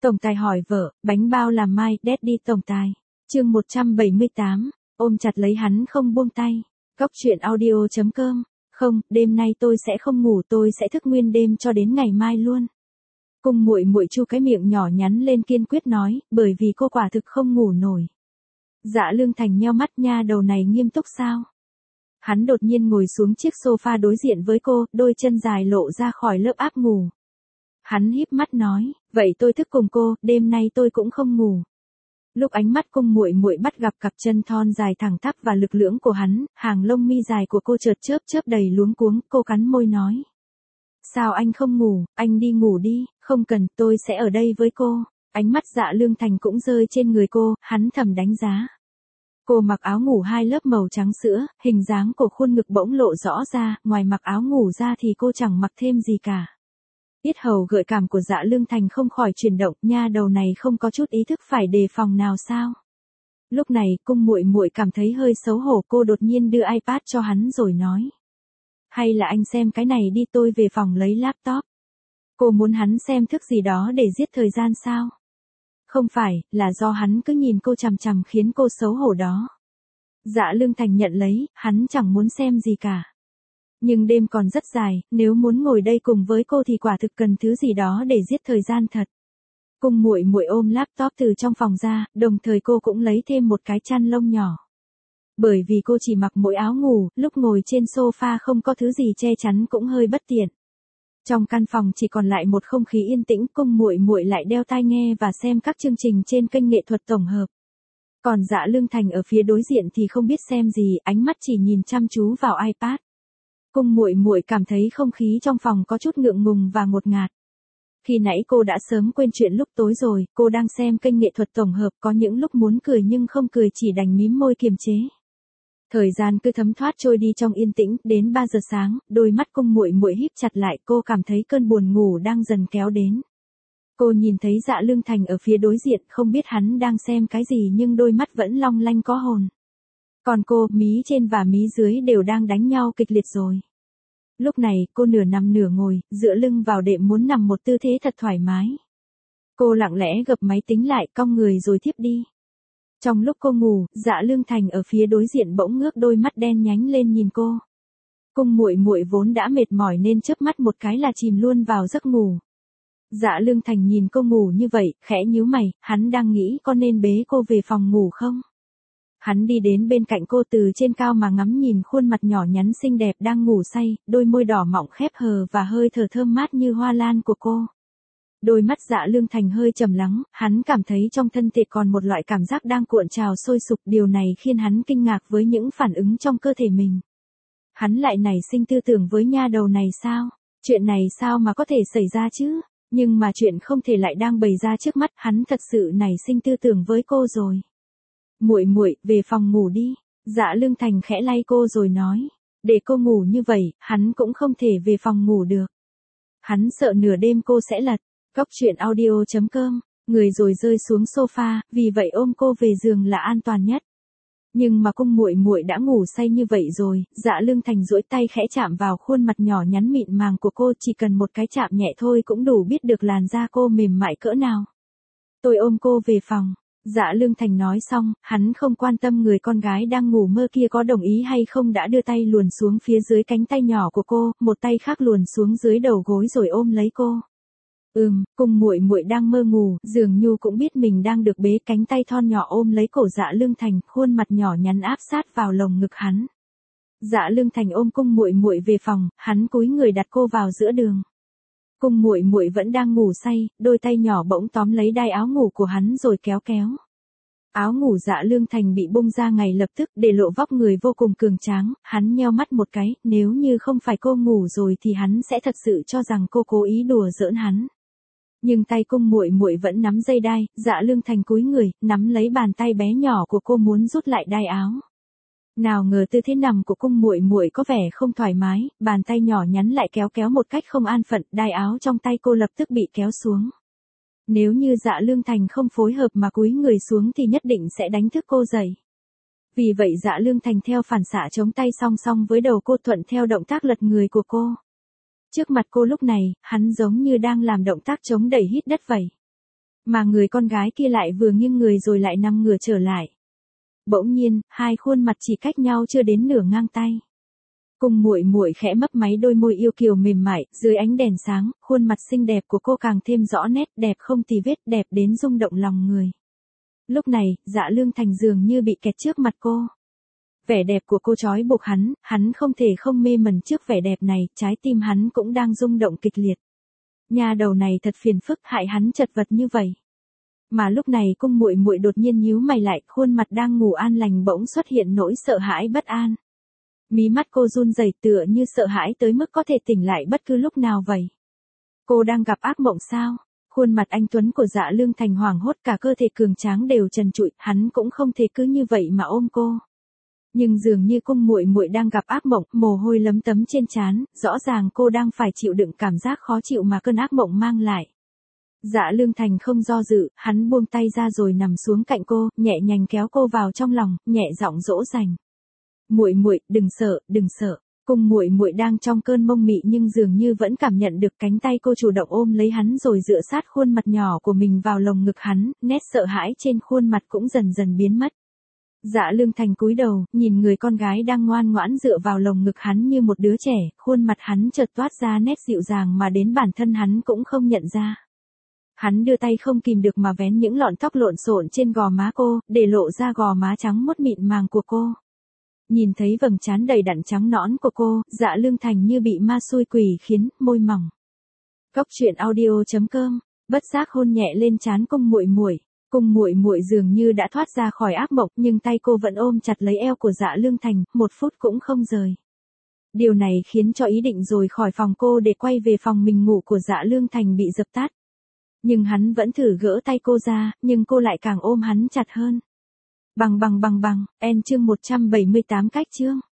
Tổng tài hỏi vợ, bánh bao làm mai, Daddy tổng tài. Chương 178, ôm chặt lấy hắn không buông tay. Góc truyện audio.com. Không, đêm nay tôi sẽ không ngủ, tôi sẽ thức nguyên đêm cho đến ngày mai luôn. Cung muội muội chu cái miệng nhỏ nhắn lên kiên quyết nói, bởi vì cô quả thực không ngủ nổi. Dạ Lương Thành nheo mắt, nha đầu này nghiêm túc sao? Hắn đột nhiên ngồi xuống chiếc sofa đối diện với cô, đôi chân dài lộ ra khỏi lớp áp ngủ. Hắn híp mắt nói, vậy tôi thức cùng cô, đêm nay tôi cũng không ngủ. Lúc ánh mắt cung muội muội bắt gặp cặp chân thon dài thẳng tắp và lực lưỡng của hắn, hàng lông mi dài của cô chợt chớp chớp đầy luống cuống, cô cắn môi nói. Sao anh không ngủ, anh đi ngủ đi, không cần, tôi sẽ ở đây với cô. Ánh mắt Dạ Lương Thành cũng rơi trên người cô, hắn thầm đánh giá. Cô mặc áo ngủ hai lớp màu trắng sữa, hình dáng của khuôn ngực bỗng lộ rõ ra, ngoài mặc áo ngủ ra thì cô chẳng mặc thêm gì cả. Yết hầu gợi cảm của Dạ Lương Thành không khỏi chuyển động, nha đầu này không có chút ý thức phải đề phòng nào sao? Lúc này, cung muội muội cảm thấy hơi xấu hổ, cô đột nhiên đưa iPad cho hắn rồi nói. Hay là anh xem cái này đi, tôi về phòng lấy laptop. Cô muốn hắn xem thức gì đó để giết thời gian sao? Không phải, là do hắn cứ nhìn cô chằm chằm khiến cô xấu hổ đó. Dạ Lương Thành nhận lấy, hắn chẳng muốn xem gì cả. Nhưng đêm còn rất dài, nếu muốn ngồi đây cùng với cô thì quả thực cần thứ gì đó để giết thời gian thật. Cung muội muội ôm laptop từ trong phòng ra, đồng thời cô cũng lấy thêm một cái chăn lông nhỏ. Bởi vì cô chỉ mặc mỗi áo ngủ, lúc ngồi trên sofa không có thứ gì che chắn cũng hơi bất tiện. Trong căn phòng chỉ còn lại một không khí yên tĩnh, cung muội muội lại đeo tai nghe và xem các chương trình trên kênh nghệ thuật tổng hợp. Còn Dạ Lương Thành ở phía đối diện thì không biết xem gì, ánh mắt chỉ nhìn chăm chú vào iPad. Cung muội muội cảm thấy không khí trong phòng có chút ngượng ngùng và ngột ngạt. Khi nãy cô đã sớm quên chuyện lúc tối rồi, cô đang xem kênh nghệ thuật tổng hợp, có những lúc muốn cười nhưng không cười, chỉ đành mím môi kiềm chế. Thời gian cứ thấm thoát trôi đi trong yên tĩnh, đến 3 giờ sáng, đôi mắt cung muội muội híp chặt lại, cô cảm thấy cơn buồn ngủ đang dần kéo đến. Cô nhìn thấy Dạ Lương Thành ở phía đối diện, không biết hắn đang xem cái gì nhưng đôi mắt vẫn long lanh có hồn. Còn cô, mí trên và mí dưới đều đang đánh nhau kịch liệt rồi. Lúc này, cô nửa nằm nửa ngồi, dựa lưng vào đệm muốn nằm một tư thế thật thoải mái. Cô lặng lẽ gập máy tính lại, cong người rồi thiếp đi. Trong lúc cô ngủ, Dạ Lương Thành ở phía đối diện bỗng ngước đôi mắt đen nhánh lên nhìn cô. Cung muội muội vốn đã mệt mỏi nên chớp mắt một cái là chìm luôn vào giấc ngủ. Dạ Lương Thành nhìn cô ngủ như vậy, khẽ nhíu mày, hắn đang nghĩ có nên bế cô về phòng ngủ không? Hắn đi đến bên cạnh cô, từ trên cao mà ngắm nhìn khuôn mặt nhỏ nhắn xinh đẹp đang ngủ say, đôi môi đỏ mọng khép hờ và hơi thở thơm mát như hoa lan của cô. Đôi mắt Dạ Lương Thành hơi trầm lắng, hắn cảm thấy trong thân thể còn một loại cảm giác đang cuộn trào sôi sục, điều này khiến hắn kinh ngạc với những phản ứng trong cơ thể mình. Hắn lại nảy sinh tư tưởng với nha đầu này sao? Chuyện này sao mà có thể xảy ra chứ? Nhưng mà chuyện không thể lại đang bày ra trước mắt, hắn thật sự nảy sinh tư tưởng với cô rồi. Muội muội, về phòng ngủ đi. Dạ Lương Thành khẽ lay cô rồi nói. Để cô ngủ như vậy, hắn cũng không thể về phòng ngủ được. Hắn sợ nửa đêm cô sẽ lật. Góc truyện audio.com. Người rồi rơi xuống sofa, vì vậy ôm cô về giường là an toàn nhất. Nhưng mà cung muội muội đã ngủ say như vậy rồi, Dạ Lương Thành duỗi tay khẽ chạm vào khuôn mặt nhỏ nhắn mịn màng của cô, chỉ cần một cái chạm nhẹ thôi cũng đủ biết được làn da cô mềm mại cỡ nào. Tôi ôm cô về phòng. Dạ Lương Thành nói xong, hắn không quan tâm người con gái đang ngủ mơ kia có đồng ý hay không, đã đưa tay luồn xuống phía dưới cánh tay nhỏ của cô, một tay khác luồn xuống dưới đầu gối rồi ôm lấy cô. Cung muội muội đang mơ ngủ, dường như cũng biết mình đang được bế, cánh tay thon nhỏ ôm lấy cổ Dạ Lương Thành, khuôn mặt nhỏ nhắn áp sát vào lồng ngực hắn. Dạ Lương Thành ôm cung muội muội về phòng, hắn cúi người đặt cô vào giữa đường. Cung muội muội vẫn đang ngủ say, đôi tay nhỏ bỗng tóm lấy đai áo ngủ của hắn rồi kéo kéo. Áo ngủ Dạ Lương Thành bị bung ra ngay lập tức, để lộ vóc người vô cùng cường tráng, hắn nheo mắt một cái, nếu như không phải cô ngủ rồi thì hắn sẽ thật sự cho rằng cô cố ý đùa giỡn hắn. Nhưng tay cung muội muội vẫn nắm dây đai, Dạ Lương Thành cúi người, nắm lấy bàn tay bé nhỏ của cô muốn rút lại đai áo. Nào ngờ tư thế nằm của cung muội muội có vẻ không thoải mái, bàn tay nhỏ nhắn lại kéo kéo một cách không an phận, đai áo trong tay cô lập tức bị kéo xuống. Nếu như Dạ Lương Thành không phối hợp mà cúi người xuống thì nhất định sẽ đánh thức cô dậy. Vì vậy Dạ Lương Thành theo phản xạ chống tay song song với đầu cô, thuận theo động tác lật người của cô. Trước mặt cô lúc này, hắn giống như đang làm động tác chống đẩy hít đất vậy. Mà người con gái kia lại vừa nghiêng người rồi lại nằm ngửa trở lại. Bỗng nhiên, hai khuôn mặt chỉ cách nhau chưa đến nửa ngang tay. Cung Muội Muội khẽ mấp máy đôi môi yêu kiều mềm mại, dưới ánh đèn sáng, khuôn mặt xinh đẹp của cô càng thêm rõ nét, đẹp không tì vết, đẹp đến rung động lòng người. Lúc này, Dạ Lương Thành dường như bị kẹt trước mặt cô. Vẻ đẹp của cô trói buộc hắn không thể không mê mẩn trước vẻ đẹp này, trái tim hắn cũng đang rung động kịch liệt. Nhà đầu này thật phiền phức, hại hắn chật vật như vậy. Mà lúc này Cung Muội Muội đột nhiên nhíu mày lại, khuôn mặt đang ngủ an lành bỗng xuất hiện nỗi sợ hãi bất an. Mí mắt cô run rẩy tựa như sợ hãi tới mức có thể tỉnh lại bất cứ lúc nào vậy. Cô đang gặp ác mộng sao? Khuôn mặt anh tuấn của Dạ Lương Thành hoảng hốt, cả cơ thể cường tráng đều trần trụi, hắn cũng không thể cứ như vậy mà ôm cô. Nhưng dường như Cung Muội Muội đang gặp ác mộng, mồ hôi lấm tấm trên trán, rõ ràng cô đang phải chịu đựng cảm giác khó chịu mà cơn ác mộng mang lại. Dạ Lương Thành không do dự, hắn buông tay ra rồi nằm xuống cạnh cô, nhẹ nhàng kéo cô vào trong lòng, nhẹ giọng dỗ dành. Muội Muội, đừng sợ, đừng sợ. Cung Muội Muội đang trong cơn mông mị nhưng dường như vẫn cảm nhận được cánh tay cô chủ động ôm lấy hắn rồi dựa sát khuôn mặt nhỏ của mình vào lồng ngực hắn, nét sợ hãi trên khuôn mặt cũng dần dần biến mất. Dạ Lương Thành cúi đầu, nhìn người con gái đang ngoan ngoãn dựa vào lồng ngực hắn như một đứa trẻ, khuôn mặt hắn chợt toát ra nét dịu dàng mà đến bản thân hắn cũng không nhận ra. Hắn đưa tay không kìm được mà vén những lọn tóc lộn xộn trên gò má cô, để lộ ra gò má trắng muốt mịn màng của cô. Nhìn thấy vầng trán đầy đặn trắng nõn của cô, Dạ Lương Thành như bị ma xui quỷ khiến, môi mỏng. Cốc truyện audio.com, bất giác hôn nhẹ lên trán Cung Muội Muội. Cung Muội Muội dường như đã thoát ra khỏi ác mộng, nhưng tay cô vẫn ôm chặt lấy eo của Dạ Lương Thành, một phút cũng không rời. Điều này khiến cho ý định rồi khỏi phòng cô để quay về phòng mình ngủ của Dạ Lương Thành bị dập tắt. Nhưng hắn vẫn thử gỡ tay cô ra, nhưng cô lại càng ôm hắn chặt hơn. Bằng, chương 178 cách chương.